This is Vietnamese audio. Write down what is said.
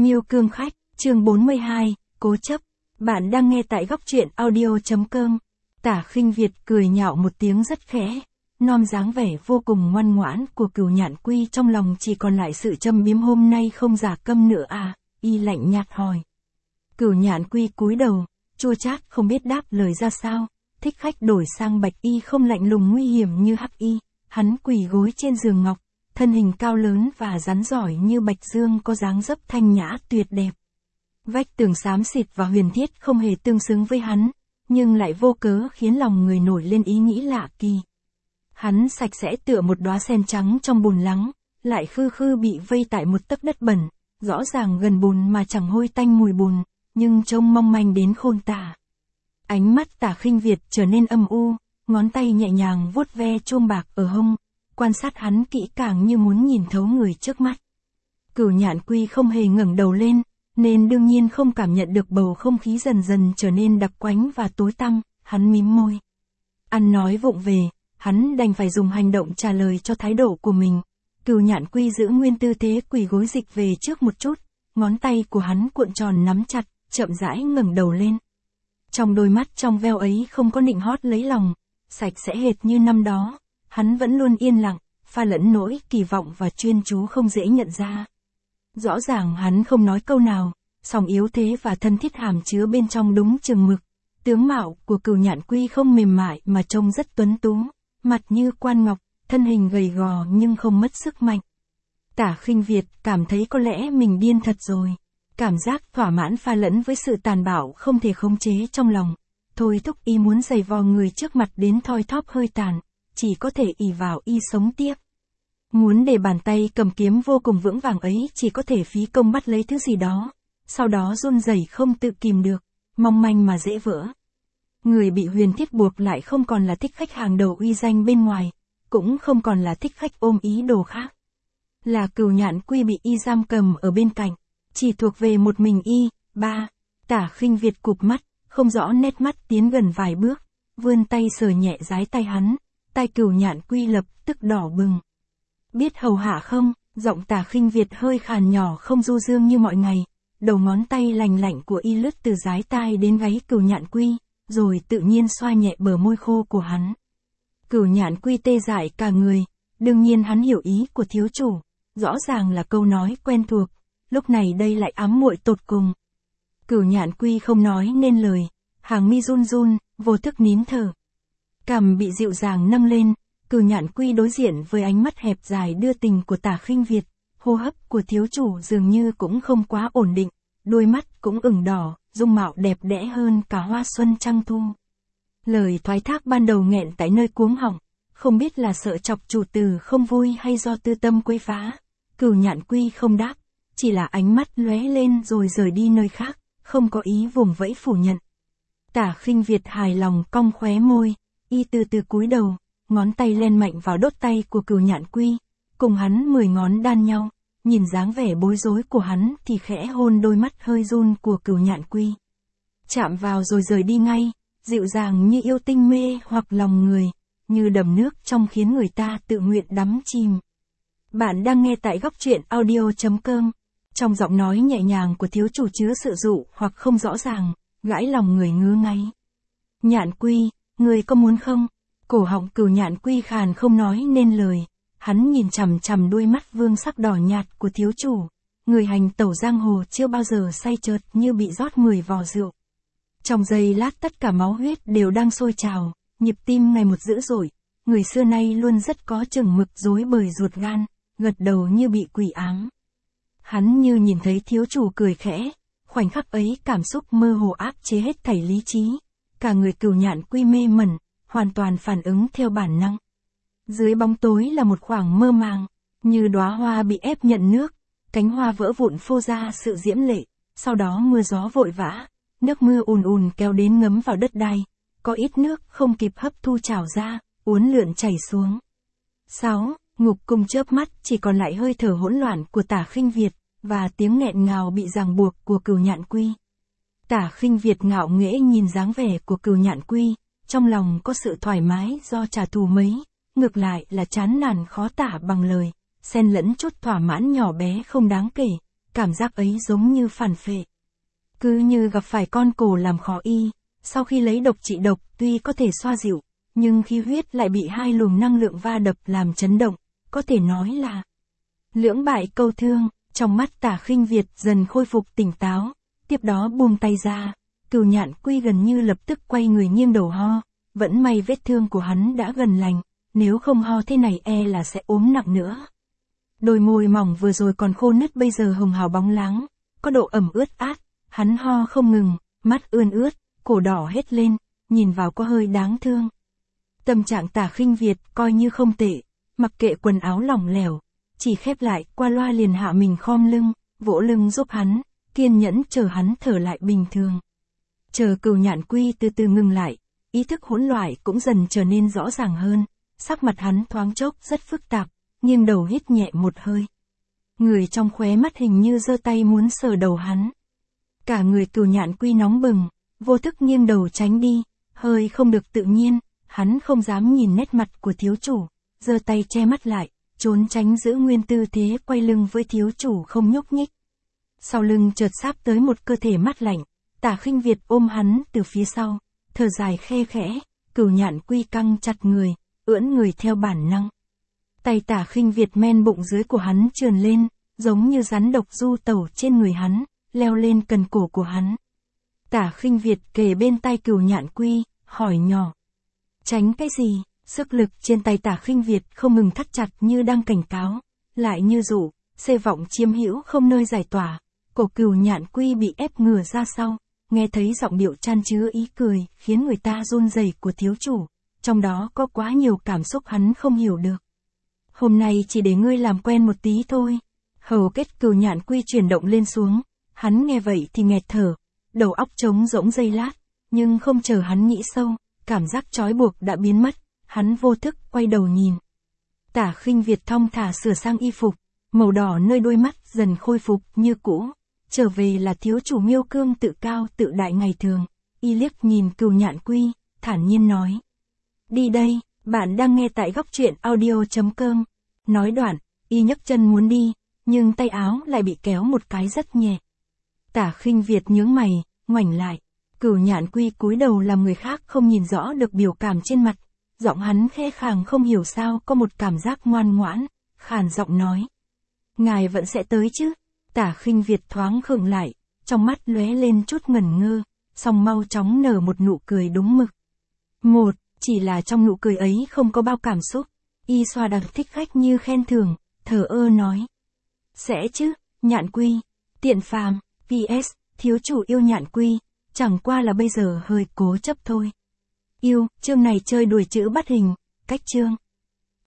Miêu Cương Khách, chương 42, Cố chấp. Bạn đang nghe tại góc truyện audio.com. Tả Khinh Việt cười nhạo một tiếng rất khẽ, non dáng vẻ vô cùng ngoan ngoãn của Cửu Nhạn Quy trong lòng chỉ còn lại sự châm biếm hôm nay không giả câm nữa à, y lạnh nhạt hỏi. Cửu Nhạn Quy cúi đầu, chua chát không biết đáp lời ra sao, Thích Khách đổi sang Bạch Y không lạnh lùng nguy hiểm như Hắc Y, hắn quỳ gối trên giường ngọc, thân hình cao lớn và rắn giỏi như Bạch Dương có dáng dấp thanh nhã tuyệt đẹp. Vách tường xám xịt và huyền thiết không hề tương xứng với hắn, nhưng lại vô cớ khiến lòng người nổi lên ý nghĩ lạ kỳ. Hắn sạch sẽ tựa một đóa sen trắng trong bùn lắng, lại khư khư bị vây tại một tấc đất bẩn, rõ ràng gần bùn mà chẳng hôi tanh mùi bùn, nhưng trông mong manh đến khôn tả. Ánh mắt Tả Khinh Việt trở nên âm u, ngón tay nhẹ nhàng vuốt ve chuông bạc ở hông, quan sát hắn kỹ càng như muốn nhìn thấu người trước mắt. Cửu Nhạn Quy không hề ngẩng đầu lên, nên đương nhiên không cảm nhận được bầu không khí dần dần trở nên đặc quánh và tối tăm, hắn mím môi. Ăn nói vụng về, hắn đành phải dùng hành động trả lời cho thái độ của mình. Cửu Nhạn Quy giữ nguyên tư thế quỳ gối dịch về trước một chút, ngón tay của hắn cuộn tròn nắm chặt, chậm rãi ngẩng đầu lên. Trong đôi mắt trong veo ấy không có nịnh hót lấy lòng, sạch sẽ hệt như năm đó, hắn vẫn luôn yên lặng, pha lẫn nỗi kỳ vọng và chuyên chú không dễ nhận ra. Rõ ràng hắn không nói câu nào, song yếu thế và thân thiết hàm chứa bên trong đúng chừng mực. Tướng mạo của Cửu Nhạn Quy không mềm mại mà trông rất tuấn tú, mặt như quan ngọc, thân hình gầy gò nhưng không mất sức mạnh. Tả Khinh Việt cảm thấy có lẽ mình điên thật rồi. Cảm giác thỏa mãn pha lẫn với sự tàn bạo không thể khống chế trong lòng. Thôi thúc y muốn giày vò người trước mặt đến thoi thóp hơi tàn, chỉ có thể ỷ vào y sống tiếp. Muốn để bàn tay cầm kiếm vô cùng vững vàng ấy chỉ có thể phí công bắt lấy thứ gì đó, sau đó run rẩy không tự kìm được, mong manh mà dễ vỡ. Người bị huyền thiết buộc lại không còn là Thích Khách hàng đầu uy danh bên ngoài, cũng không còn là Thích Khách ôm ý đồ khác. Là Cửu Nhạn Quy bị y giam cầm ở bên cạnh, chỉ thuộc về một mình y. Tả Khinh Việt cụp mắt, không rõ nét mắt tiến gần vài bước, vươn tay sờ nhẹ dái tay hắn, tay Cửu Nhạn Quy lập tức đỏ bừng. Biết hầu hạ không? Giọng Tả Khinh Việt hơi khàn nhỏ không du dương như mọi ngày, đầu ngón tay lành lạnh của y lướt từ dái tai đến gáy Cửu Nhạn Quy, rồi tự nhiên xoa nhẹ bờ môi khô của hắn. Cửu Nhạn Quy tê dại cả người, đương nhiên hắn hiểu ý của thiếu chủ, rõ ràng là câu nói quen thuộc, lúc này đây lại ám muội tột cùng. Cửu Nhạn Quy không nói nên lời, hàng mi run run, vô thức nín thở. Cằm bị dịu dàng nâng lên, Cửu Nhạn Quy đối diện với ánh mắt hẹp dài đưa tình của Tả Khinh Việt, hô hấp của thiếu chủ dường như cũng không quá ổn định, đôi mắt cũng ửng đỏ, dung mạo đẹp đẽ hơn cả hoa xuân trăng thu. Lời thoái thác ban đầu nghẹn tại nơi cuống họng, không biết là sợ chọc chủ tử không vui hay do tư tâm quấy phá. Cửu Nhạn Quy không đáp, chỉ là ánh mắt lóe lên rồi rời đi nơi khác, không có ý vùng vẫy phủ nhận. Tả Khinh Việt hài lòng cong khóe môi, y từ từ cúi đầu, ngón tay len mạnh vào đốt tay của Cửu Nhạn Quy, cùng hắn 10 ngón đan nhau, nhìn dáng vẻ bối rối của hắn thì khẽ hôn đôi mắt hơi run của Cửu Nhạn Quy. Chạm vào rồi rời đi ngay, dịu dàng như yêu tinh mê hoặc lòng người, như đầm nước trong khiến người ta tự nguyện đắm chìm. Bạn đang nghe tại góc truyện audio.com. Trong giọng nói nhẹ nhàng của thiếu chủ chứa sự dụ hoặc không rõ ràng, gãi lòng người ngứa ngáy. Nhạn Quy, người có muốn không? Cổ họng Cửu Nhạn Quy khàn không nói nên lời, hắn nhìn chằm chằm đuôi mắt vương sắc đỏ nhạt của thiếu chủ. Người hành tẩu giang hồ chưa bao giờ say chợt như bị rót 10 vò rượu. Trong giây lát tất cả máu huyết đều đang sôi trào, nhịp tim ngày một dữ dội, người xưa nay luôn rất có chừng mực dối bời ruột gan, gật đầu như bị quỷ ám. Hắn như nhìn thấy thiếu chủ cười khẽ, khoảnh khắc ấy cảm xúc mơ hồ áp chế hết thảy lý trí, cả người Cửu Nhạn Quy mê mẩn, hoàn toàn phản ứng theo bản năng. Dưới bóng tối là một khoảng mơ màng, như đóa hoa bị ép nhận nước, cánh hoa vỡ vụn phô ra sự diễm lệ, sau đó mưa gió vội vã, nước mưa ùn ùn kéo đến ngấm vào đất đai, có ít nước không kịp hấp thu trào ra, uốn lượn chảy xuống. 6. Ngục cung chớp mắt chỉ còn lại hơi thở hỗn loạn của Tả Khinh Việt, và tiếng nghẹn ngào bị ràng buộc của Cửu Nhạn Quy. Tả Khinh Việt ngạo nghễ nhìn dáng vẻ của Cửu Nhạn Quy, trong lòng có sự thoải mái do trả thù mấy, ngược lại là chán nản khó tả bằng lời, xen lẫn chút thỏa mãn nhỏ bé không đáng kể, cảm giác ấy giống như phản phệ. Cứ như gặp phải con cổ làm khó y, sau khi lấy độc trị độc tuy có thể xoa dịu, nhưng khí huyết lại bị hai luồng năng lượng va đập làm chấn động, có thể nói là lưỡng bại câu thương. Trong mắt Tả Khinh Việt dần khôi phục tỉnh táo, tiếp đó buông tay ra, Cửu Nhạn Quy gần như lập tức quay người nghiêng đầu ho, vẫn may vết thương của hắn đã gần lành, nếu không ho thế này e là sẽ ốm nặng nữa. Đôi môi mỏng vừa rồi còn khô nứt bây giờ hồng hào bóng láng, có độ ẩm ướt át, hắn ho không ngừng, mắt ươn ướt, cổ đỏ hết lên, nhìn vào có hơi đáng thương. Tâm trạng Tả Khinh Việt coi như không tệ, mặc kệ quần áo lỏng lẻo, chỉ khép lại qua loa liền hạ mình khom lưng, vỗ lưng giúp hắn, kiên nhẫn chờ hắn thở lại bình thường. Chờ Cửu Nhạn Quy từ từ ngừng lại, ý thức hỗn loạn cũng dần trở nên rõ ràng hơn, sắc mặt hắn thoáng chốc rất phức tạp, nghiêng đầu hít nhẹ một hơi. Người trong khóe mắt hình như giơ tay muốn sờ đầu hắn. Cả người Cửu Nhạn Quy nóng bừng, vô thức nghiêng đầu tránh đi, hơi không được tự nhiên, hắn không dám nhìn nét mặt của thiếu chủ, giơ tay che mắt lại, trốn tránh giữ nguyên tư thế quay lưng với thiếu chủ không nhúc nhích. Sau lưng chợt sáp tới một cơ thể mát lạnh, Tả Khinh Việt ôm hắn từ phía sau, thở dài khe khẽ, Cửu Nhạn Quy căng chặt người, ưỡn người theo bản năng. Tay Tả Khinh Việt men bụng dưới của hắn trườn lên, giống như rắn độc du tẩu trên người hắn, leo lên cần cổ của hắn. Tả Khinh Việt kề bên tay Cửu Nhạn Quy, hỏi nhỏ. Tránh cái gì? Sức lực trên tay Tả Khinh Việt không ngừng thắt chặt như đang cảnh cáo, lại như dụ, xê vọng chiếm hữu không nơi giải tỏa. Cổ Cửu Nhạn Quy bị ép ngửa ra sau, nghe thấy giọng điệu chan chứa ý cười, khiến người ta run rẩy của thiếu chủ, trong đó có quá nhiều cảm xúc hắn không hiểu được. Hôm nay chỉ để ngươi làm quen một tí thôi. Hầu kết Cửu Nhạn Quy chuyển động lên xuống, hắn nghe vậy thì nghẹt thở, đầu óc trống rỗng giây lát, nhưng không chờ hắn nghĩ sâu, cảm giác trói buộc đã biến mất, hắn vô thức quay đầu nhìn. Tả Khinh Việt thong thả sửa sang y phục, màu đỏ nơi đôi mắt dần khôi phục như cũ, trở về là thiếu chủ Miêu Cương tự cao tự đại ngày thường. Y liếc nhìn Cửu Nhạn Quy, thản nhiên nói. Đi đây, bạn đang nghe tại góc truyện audio.com. Nói đoạn, y nhấc chân muốn đi, nhưng tay áo lại bị kéo một cái rất nhẹ. Tả Khinh Việt nhướng mày, ngoảnh lại. Cửu Nhạn Quy cúi đầu làm người khác không nhìn rõ được biểu cảm trên mặt. Giọng hắn khẽ khàng không hiểu sao có một cảm giác ngoan ngoãn, khàn giọng nói. Ngài vẫn sẽ tới chứ? Tả Khinh Việt thoáng khựng lại, trong mắt lóe lên chút ngẩn ngơ, song mau chóng nở một nụ cười đúng mực. Chỉ là trong nụ cười ấy không có bao cảm xúc, y xoa đặc thích khách như khen thưởng, thờ ơ nói. Sẽ chứ, Nhạn Quy, tiện phàm, PS, thiếu chủ yêu Nhạn Quy, chẳng qua là bây giờ hơi cố chấp thôi. Yêu, chương này chơi đùa chữ bắt hình, cách chương.